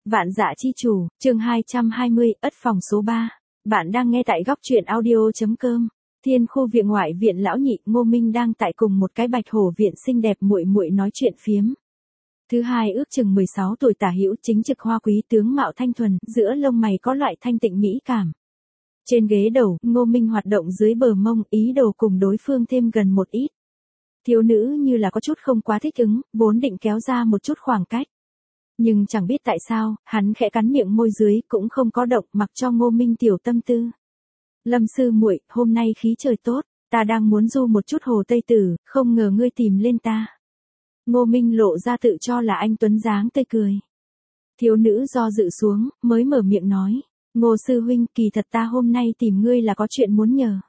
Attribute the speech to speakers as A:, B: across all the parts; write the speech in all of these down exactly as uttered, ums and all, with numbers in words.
A: Vạn Dạ Chi Chủ, chương hai trăm hai mươi, ất phòng số ba. Bạn đang nghe tại góc truyện audio.com. Thiên khu viện ngoại viện lão nhị, Ngô Minh đang tại cùng một cái bạch hổ viện xinh đẹp muội muội nói chuyện phiếm. Thứ hai ước chừng mười sáu tuổi tả hữu, chính trực hoa quý, tướng mạo thanh thuần, giữa lông mày có loại thanh tịnh mỹ cảm. Trên ghế đầu, Ngô Minh hoạt động dưới bờ mông, ý đồ cùng đối phương thêm gần một ít. Thiếu nữ như là có chút không quá thích ứng, vốn định kéo ra một chút khoảng cách. Nhưng chẳng biết tại sao, hắn khẽ cắn miệng môi dưới, cũng không có động, mặc cho Ngô Minh tiểu tâm tư. Lâm sư muội, hôm nay khí trời tốt, ta đang muốn du một chút hồ Tây Tử, không ngờ ngươi tìm lên ta. Ngô Minh lộ ra tự cho là anh tuấn dáng tươi cười. Thiếu nữ do dự xuống, mới mở miệng nói, Ngô sư huynh, kỳ thật ta hôm nay tìm ngươi là có chuyện muốn nhờ.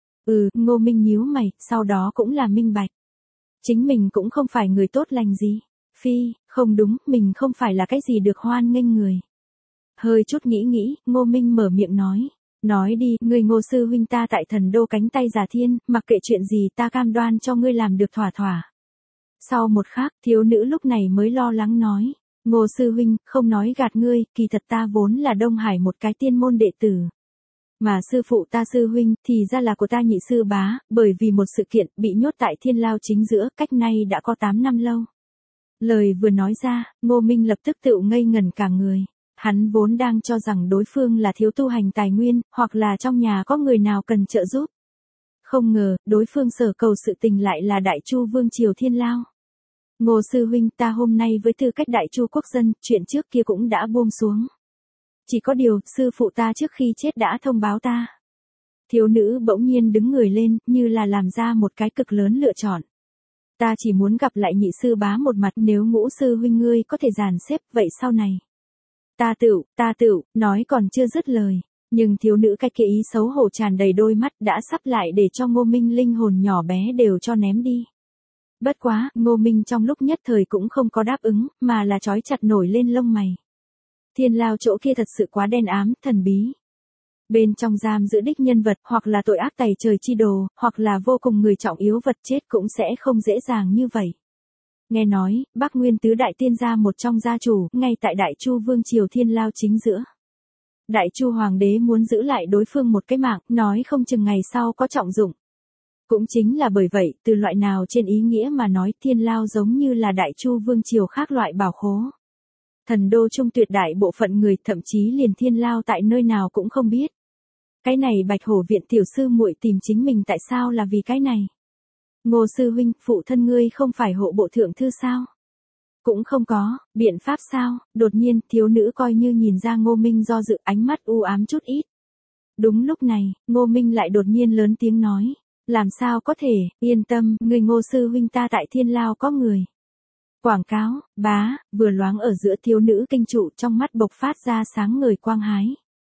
A: Ừ, Ngô Minh nhíu mày, sau đó cũng là minh bạch. Chính mình cũng không phải người tốt lành gì. Phi, không đúng, mình không phải là cái gì được hoan nghênh người. Hơi chút nghĩ nghĩ, Ngô Minh mở miệng nói. Nói đi, người Ngô sư huynh ta tại thần đô cánh tay giả thiên, mặc kệ chuyện gì ta cam đoan cho ngươi làm được thỏa thỏa. Sau một khắc, thiếu nữ lúc này mới lo lắng nói. Ngô sư huynh, không nói gạt ngươi, kỳ thật ta vốn là Đông Hải một cái tiên môn đệ tử. Mà sư phụ ta sư huynh, thì ra là của ta nhị sư bá, bởi vì một sự kiện, bị nhốt tại thiên lao chính giữa, cách nay đã có tám năm lâu. Lời vừa nói ra, Ngô Minh lập tức tự ngây ngẩn cả người. Hắn vốn đang cho rằng đối phương là thiếu tu hành tài nguyên, hoặc là trong nhà có người nào cần trợ giúp. Không ngờ, đối phương sở cầu sự tình lại là Đại Chu Vương Triều Thiên Lao. Ngô sư huynh, ta hôm nay với tư cách Đại Chu quốc dân, chuyện trước kia cũng đã buông xuống. Chỉ có điều, sư phụ ta trước khi chết đã thông báo ta. Thiếu nữ bỗng nhiên đứng người lên, như là làm ra một cái cực lớn lựa chọn. Ta chỉ muốn gặp lại nhị sư bá một mặt, nếu Ngũ sư huynh ngươi có thể dàn xếp, vậy sau này. Ta tựu, ta tựu, nói còn chưa dứt lời. Nhưng thiếu nữ cái kia ý xấu hổ tràn đầy đôi mắt đã sắp lại để cho Ngô Minh linh hồn nhỏ bé đều cho ném đi. Bất quá, Ngô Minh trong lúc nhất thời cũng không có đáp ứng, mà là trói chặt nổi lên lông mày. Thiên lao chỗ kia thật sự quá đen ám, thần bí. Bên trong giam giữ đích nhân vật, hoặc là tội ác tày trời chi đồ, hoặc là vô cùng người trọng yếu vật chết cũng sẽ không dễ dàng như vậy. Nghe nói, Bắc Nguyên tứ đại tiên gia một trong gia chủ, ngay tại Đại Chu Vương Triều Thiên Lao chính giữa. Đại Chu Hoàng đế muốn giữ lại đối phương một cái mạng, nói không chừng ngày sau có trọng dụng. Cũng chính là bởi vậy, từ loại nào trên ý nghĩa mà nói Thiên Lao giống như là Đại Chu Vương Triều khác loại bảo khố. Thần đô trung tuyệt đại bộ phận người, thậm chí liền Thiên Lao tại nơi nào cũng không biết. Cái này Bạch Hổ viện tiểu sư muội tìm chính mình tại sao là vì cái này? Ngô sư huynh, phụ thân ngươi không phải hộ bộ thượng thư sao? Cũng không có, biện pháp sao? Đột nhiên, thiếu nữ coi như nhìn ra Ngô Minh do dự, ánh mắt u ám chút ít. Đúng lúc này, Ngô Minh lại đột nhiên lớn tiếng nói. Làm sao có thể, yên tâm, người Ngô sư huynh ta tại Thiên Lao có người. Quảng cáo, bá, vừa loáng ở giữa thiếu nữ kinh trụ, trong mắt bộc phát ra sáng ngời quang hái.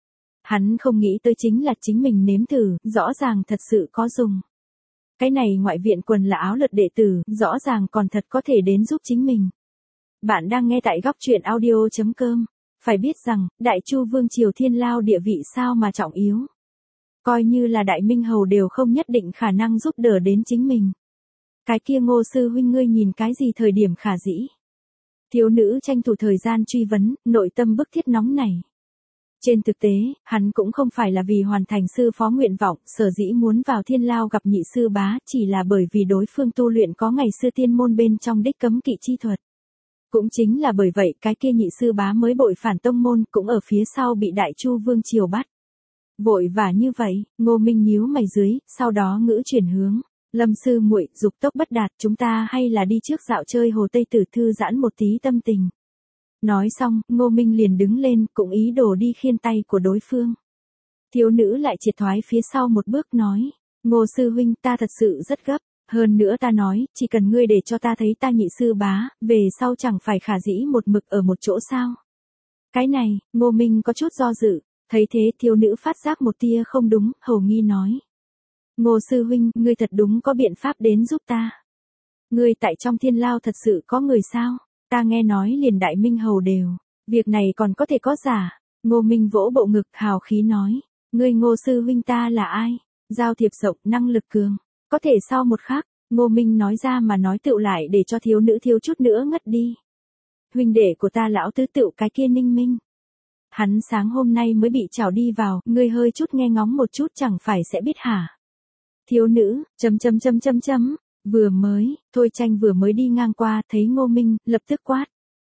A: Hắn không nghĩ tới chính là chính mình nếm thử, rõ ràng thật sự có dùng. Cái này ngoại viện quần là áo lượt đệ tử, rõ ràng còn thật có thể đến giúp chính mình. Bạn đang nghe tại góc truyện audio.com. Phải biết rằng, Đại Chu Vương Triều Thiên Lao địa vị sao mà trọng yếu. Coi như là Đại Minh Hầu đều không nhất định khả năng giúp đỡ đến chính mình. Cái kia Ngô sư huynh ngươi nhìn cái gì thời điểm khả dĩ. Thiếu nữ tranh thủ thời gian truy vấn, nội tâm bức thiết nóng này. Trên thực tế, hắn cũng không phải là vì hoàn thành sư phó nguyện vọng, sở dĩ muốn vào Thiên Lao gặp nhị sư bá, chỉ là bởi vì đối phương tu luyện có ngày xưa tiên môn bên trong đích cấm kỵ chi thuật. Cũng chính là bởi vậy cái kia nhị sư bá mới bội phản tông môn, cũng ở phía sau bị Đại Chu Vương Triều bắt. Vội vã như vậy, Ngô Minh nhíu mày dưới, sau đó ngữ chuyển hướng. Lâm sư muội, dục tốc bất đạt, chúng ta hay là đi trước dạo chơi hồ Tây Tử thư giãn một tí tâm tình. Nói xong, Ngô Minh liền đứng lên, cũng ý đồ đi khiên tay của đối phương. Thiếu nữ lại triệt thoái phía sau một bước nói, Ngô sư huynh, ta thật sự rất gấp, hơn nữa ta nói, chỉ cần ngươi để cho ta thấy ta nhị sư bá, về sau chẳng phải khả dĩ một mực ở một chỗ sao. Cái này, Ngô Minh có chút do dự, thấy thế thiếu nữ phát giác một tia không đúng, hầu nghi nói. Ngô sư huynh, ngươi thật đúng có biện pháp đến giúp ta. Ngươi tại trong Thiên Lao thật sự có người sao? Ta nghe nói liền Đại Minh Hầu đều. Việc này còn có thể có giả. Ngô Minh vỗ bộ ngực hào khí nói. Ngươi Ngô sư huynh ta là ai? Giao thiệp rộng, năng lực cường. Có thể sau một khắc, Ngô Minh nói ra mà nói tựu lại để cho thiếu nữ thiếu chút nữa ngất đi. huynh đệ của ta lão tứ tựu cái kia Ninh Minh. Hắn sáng hôm nay mới bị trảo đi vào, ngươi hơi chút nghe ngóng một chút chẳng phải sẽ biết hả? Thiếu nữ, chấm chấm chấm chấm chấm, vừa mới, Thôi Tranh vừa mới đi ngang qua thấy Ngô Minh, lập tức quát.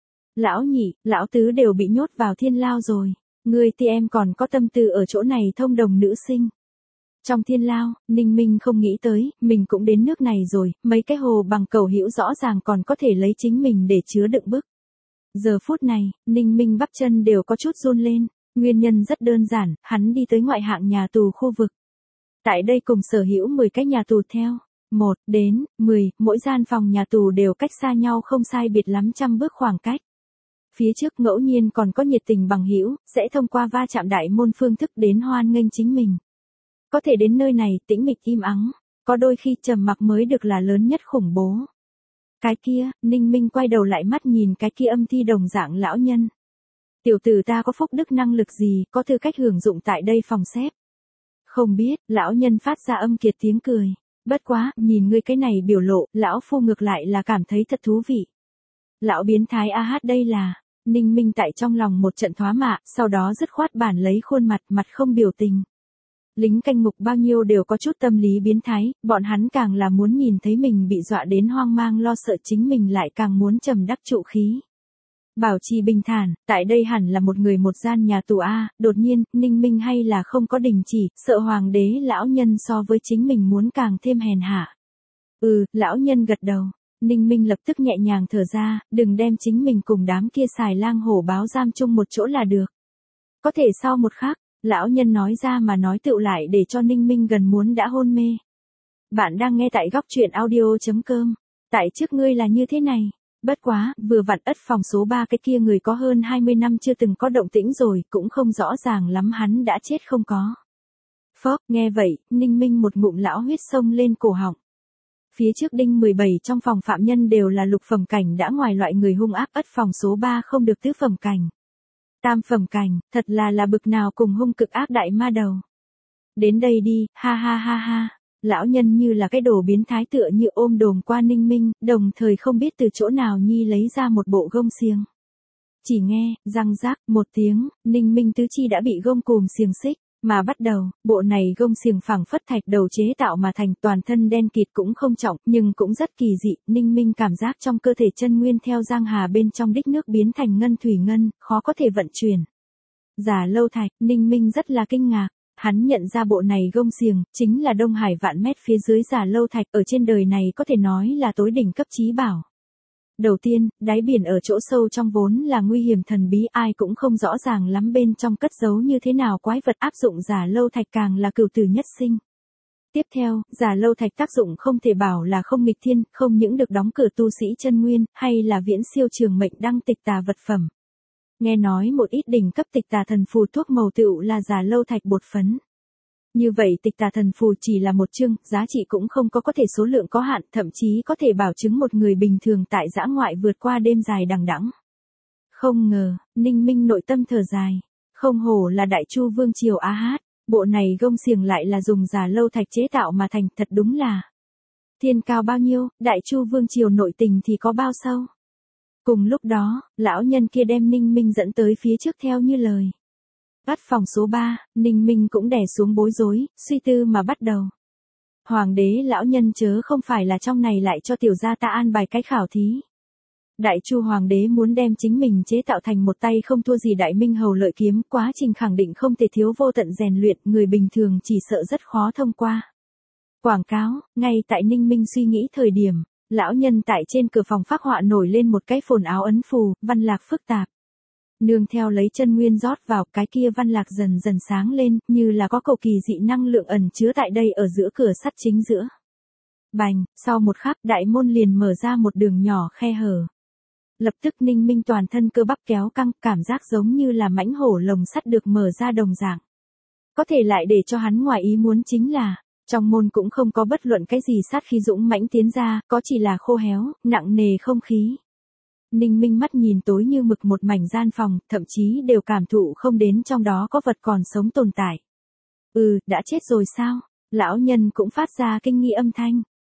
A: Lão nhị, lão tứ đều bị nhốt vào thiên lao rồi, ngươi thì em còn có tâm tư ở chỗ này thông đồng nữ sinh. Trong thiên lao, Ninh Minh không nghĩ tới, mình cũng đến nước này rồi, mấy cái hồ bằng cầu hữu rõ ràng còn có thể lấy chính mình để chứa đựng bức. Giờ phút này, Ninh Minh bắp chân đều có chút run lên, nguyên nhân rất đơn giản, hắn đi tới ngoại hạng nhà tù khu vực. Tại đây cùng sở hữu mười cái nhà tù theo, một đến mười, mỗi gian phòng nhà tù đều cách xa nhau không sai biệt lắm trăm bước khoảng cách. Phía trước ngẫu nhiên còn có nhiệt tình bằng hữu, sẽ thông qua va chạm đại môn phương thức đến hoan nghênh chính mình. Có thể đến nơi này tĩnh mịch im ắng, có đôi khi trầm mặc mới được là lớn nhất khủng bố. Cái kia, Ninh Minh quay đầu lại mắt nhìn cái kia âm thi đồng dạng lão nhân. Tiểu tử ta có phúc đức năng lực gì, có tư cách hưởng dụng tại đây phòng xếp. Không biết, lão nhân phát ra âm kiệt tiếng cười. Bất quá, nhìn ngươi cái này biểu lộ, lão phu ngược lại là cảm thấy thật thú vị. Lão biến thái a hát đây là, Ninh Minh tại trong lòng một trận thoá mạ, sau đó dứt khoát bản lấy khuôn mặt, mặt không biểu tình. Lính canh ngục bao nhiêu đều có chút tâm lý biến thái, bọn hắn càng là muốn nhìn thấy mình bị dọa đến hoang mang lo sợ chính mình lại càng muốn trầm đắc trụ khí. Bảo trì bình thản, tại đây hẳn là một người một gian nhà tù A, đột nhiên, Ninh Minh hay là không có đình chỉ, sợ hoàng đế lão nhân so với chính mình muốn càng thêm hèn hạ. Ừ, lão nhân gật đầu, Ninh Minh lập tức nhẹ nhàng thở ra, đừng đem chính mình cùng đám kia xài lang hổ báo giam chung một chỗ là được. Có thể sau một khắc, lão nhân nói ra mà nói tựu lại để cho Ninh Minh gần muốn đã hôn mê. Bạn đang nghe tại góc truyện audio chấm com, tại trước ngươi là như thế này. Bất quá, vừa vặn ất phòng số ba cái kia người có hơn hai mươi năm chưa từng có động tĩnh rồi, cũng không rõ ràng lắm hắn đã chết không có. Phốc, nghe vậy, Ninh Minh một ngụm lão huyết xông lên cổ họng. Phía trước đinh mười bảy trong phòng phạm nhân đều là lục phẩm cảnh đã ngoài loại người hung ác, ất phòng số ba không được tứ phẩm cảnh. Tam phẩm cảnh, thật là là bực nào cùng hung cực ác đại ma đầu. Đến đây đi, ha ha ha ha. Lão nhân như là cái đồ biến thái tựa như ôm đồm qua Ninh Minh, đồng thời không biết từ chỗ nào nhi lấy ra một bộ gông xiềng. Chỉ nghe, răng rác, một tiếng, Ninh Minh tứ chi đã bị gông cùm xiềng xích, mà bắt đầu, bộ này gông xiềng phẳng phất thạch đầu chế tạo mà thành toàn thân đen kịt cũng không trọng, nhưng cũng rất kỳ dị, Ninh Minh cảm giác trong cơ thể chân nguyên theo giang hà bên trong đích nước biến thành ngân thủy ngân, khó có thể vận chuyển. Giả lâu thạch, Ninh Minh rất là kinh ngạc. Hắn nhận ra bộ này gông xiềng, chính là Đông Hải vạn mét phía dưới Giả Lâu Thạch, ở trên đời này có thể nói là tối đỉnh cấp trí bảo. Đầu tiên, đáy biển ở chỗ sâu trong vốn là nguy hiểm thần bí, ai cũng không rõ ràng lắm bên trong cất giấu như thế nào quái vật, áp dụng Giả Lâu Thạch càng là cửu tử nhất sinh. Tiếp theo, Giả Lâu Thạch tác dụng không thể bảo là không nghịch thiên, không những được đóng cửa tu sĩ chân nguyên, hay là viễn siêu trường mệnh đăng tịch tà vật phẩm. Nghe nói một ít đỉnh cấp tịch tà thần phù thuốc màu tựu là Giả Lâu Thạch bột phấn. Như vậy tịch tà thần phù chỉ là một chương, giá trị cũng không có có thể số lượng có hạn, thậm chí có thể bảo chứng một người bình thường tại dã ngoại vượt qua đêm dài đằng đẵng. Không ngờ, Ninh Minh nội tâm thở dài, không hổ là Đại Chu Vương triều a hát, bộ này gông xiềng lại là dùng Giả Lâu Thạch chế tạo mà thành, thật đúng là thiên cao bao nhiêu, Đại Chu Vương triều nội tình thì có bao sâu. Cùng lúc đó, lão nhân kia đem Ninh Minh dẫn tới phía trước theo như lời. Ất phòng số ba, Ninh Minh cũng đè xuống bối rối, suy tư mà bắt đầu. Hoàng đế lão nhân chớ không phải là trong này lại cho tiểu gia ta an bài cái khảo thí. Đại Chu hoàng đế muốn đem chính mình chế tạo thành một tay không thua gì Đại Minh hầu lợi kiếm, quá trình khẳng định không thể thiếu vô tận rèn luyện, người bình thường chỉ sợ rất khó thông qua. Quảng cáo, ngay tại Ninh Minh suy nghĩ thời điểm, lão nhân tại trên cửa phòng phác họa nổi lên một cái phồn áo ấn phù, văn lạc phức tạp. Nương theo lấy chân nguyên rót vào, cái kia văn lạc dần dần sáng lên, như là có cầu kỳ dị năng lượng ẩn chứa tại đây ở giữa cửa sắt chính giữa. Bành, sau một khắc đại môn liền mở ra một đường nhỏ khe hở. Lập tức Ninh Minh toàn thân cơ bắp kéo căng, cảm giác giống như là mãnh hổ lồng sắt được mở ra đồng dạng. Có thể lại để cho hắn ngoài ý muốn chính là, trong môn cũng không có bất luận cái gì sát khí dũng mãnh tiến ra, có chỉ là khô héo, nặng nề không khí. Ninh Minh mắt nhìn tối như mực một mảnh gian phòng, thậm chí đều cảm thụ không đến trong đó có vật còn sống tồn tại. Ừ, đã chết rồi sao? Lão nhân cũng phát ra kinh nghi âm thanh.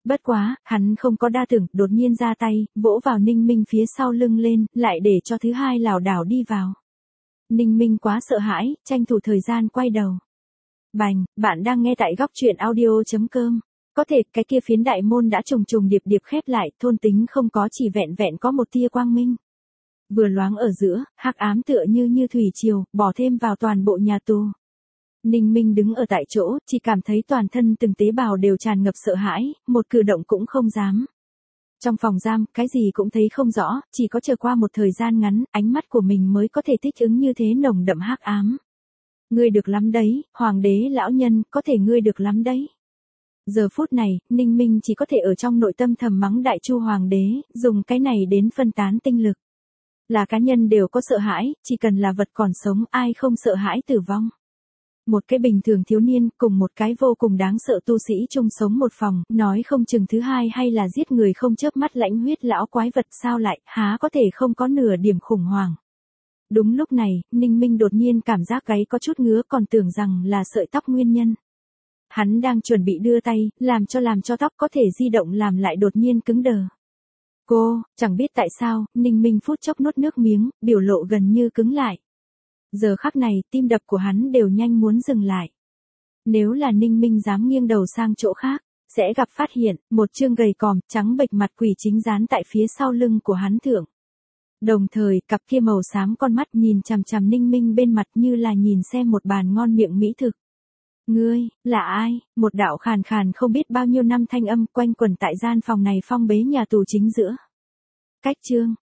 A: Bất quá, hắn không có đa tưởng, đột nhiên ra tay, vỗ vào Ninh Minh phía sau lưng lên, lại để cho thứ hai lảo đảo đi vào. Ninh Minh quá sợ hãi, tranh thủ thời gian quay đầu. Bành, bạn đang nghe tại góc truyện audio.com. Có thể, cái kia phiến đại môn đã trùng trùng điệp điệp khép lại, thôn tính không có chỉ vẹn vẹn có một tia quang minh. Vừa loáng ở giữa, hắc ám tựa như như thủy triều, bỏ thêm vào toàn bộ nhà tù. Ninh Minh đứng ở tại chỗ, chỉ cảm thấy toàn thân từng tế bào đều tràn ngập sợ hãi, một cử động cũng không dám. Trong phòng giam, cái gì cũng thấy không rõ, chỉ có chờ qua một thời gian ngắn, ánh mắt của mình mới có thể thích ứng như thế nồng đậm hắc ám. Ngươi được lắm đấy, hoàng đế lão nhân, có thể ngươi được lắm đấy. Giờ phút này, Ninh Minh chỉ có thể ở trong nội tâm thầm mắng đại chu hoàng đế, dùng cái này đến phân tán tinh lực. Là cá nhân đều có sợ hãi, chỉ cần là vật còn sống ai không sợ hãi tử vong. Một cái bình thường thiếu niên cùng một cái vô cùng đáng sợ tu sĩ chung sống một phòng, nói không chừng thứ hai hay là giết người không chớp mắt lãnh huyết lão quái vật sao lại, há có thể không có nửa điểm khủng hoảng. Đúng lúc này, Ninh Minh đột nhiên cảm giác gáy có chút ngứa còn tưởng rằng là sợi tóc nguyên nhân. Hắn đang chuẩn bị đưa tay, làm cho làm cho tóc có thể di động làm lại đột nhiên cứng đờ. Cô, chẳng biết tại sao, Ninh Minh phút chốc nuốt nước miếng, biểu lộ gần như cứng lại. Giờ khắc này, tim đập của hắn đều nhanh muốn dừng lại. Nếu là Ninh Minh dám nghiêng đầu sang chỗ khác, sẽ gặp phát hiện, một chương gầy còm, trắng bệch mặt quỷ chính dán tại phía sau lưng của hắn thượng. Đồng thời, cặp kia màu xám con mắt nhìn chằm chằm Ninh Minh bên mặt như là nhìn xem một bàn ngon miệng mỹ thực. Ngươi, là ai? Một đạo khàn khàn không biết bao nhiêu năm thanh âm quanh quẩn tại gian phòng này phong bế nhà tù chính giữa. Cách chương,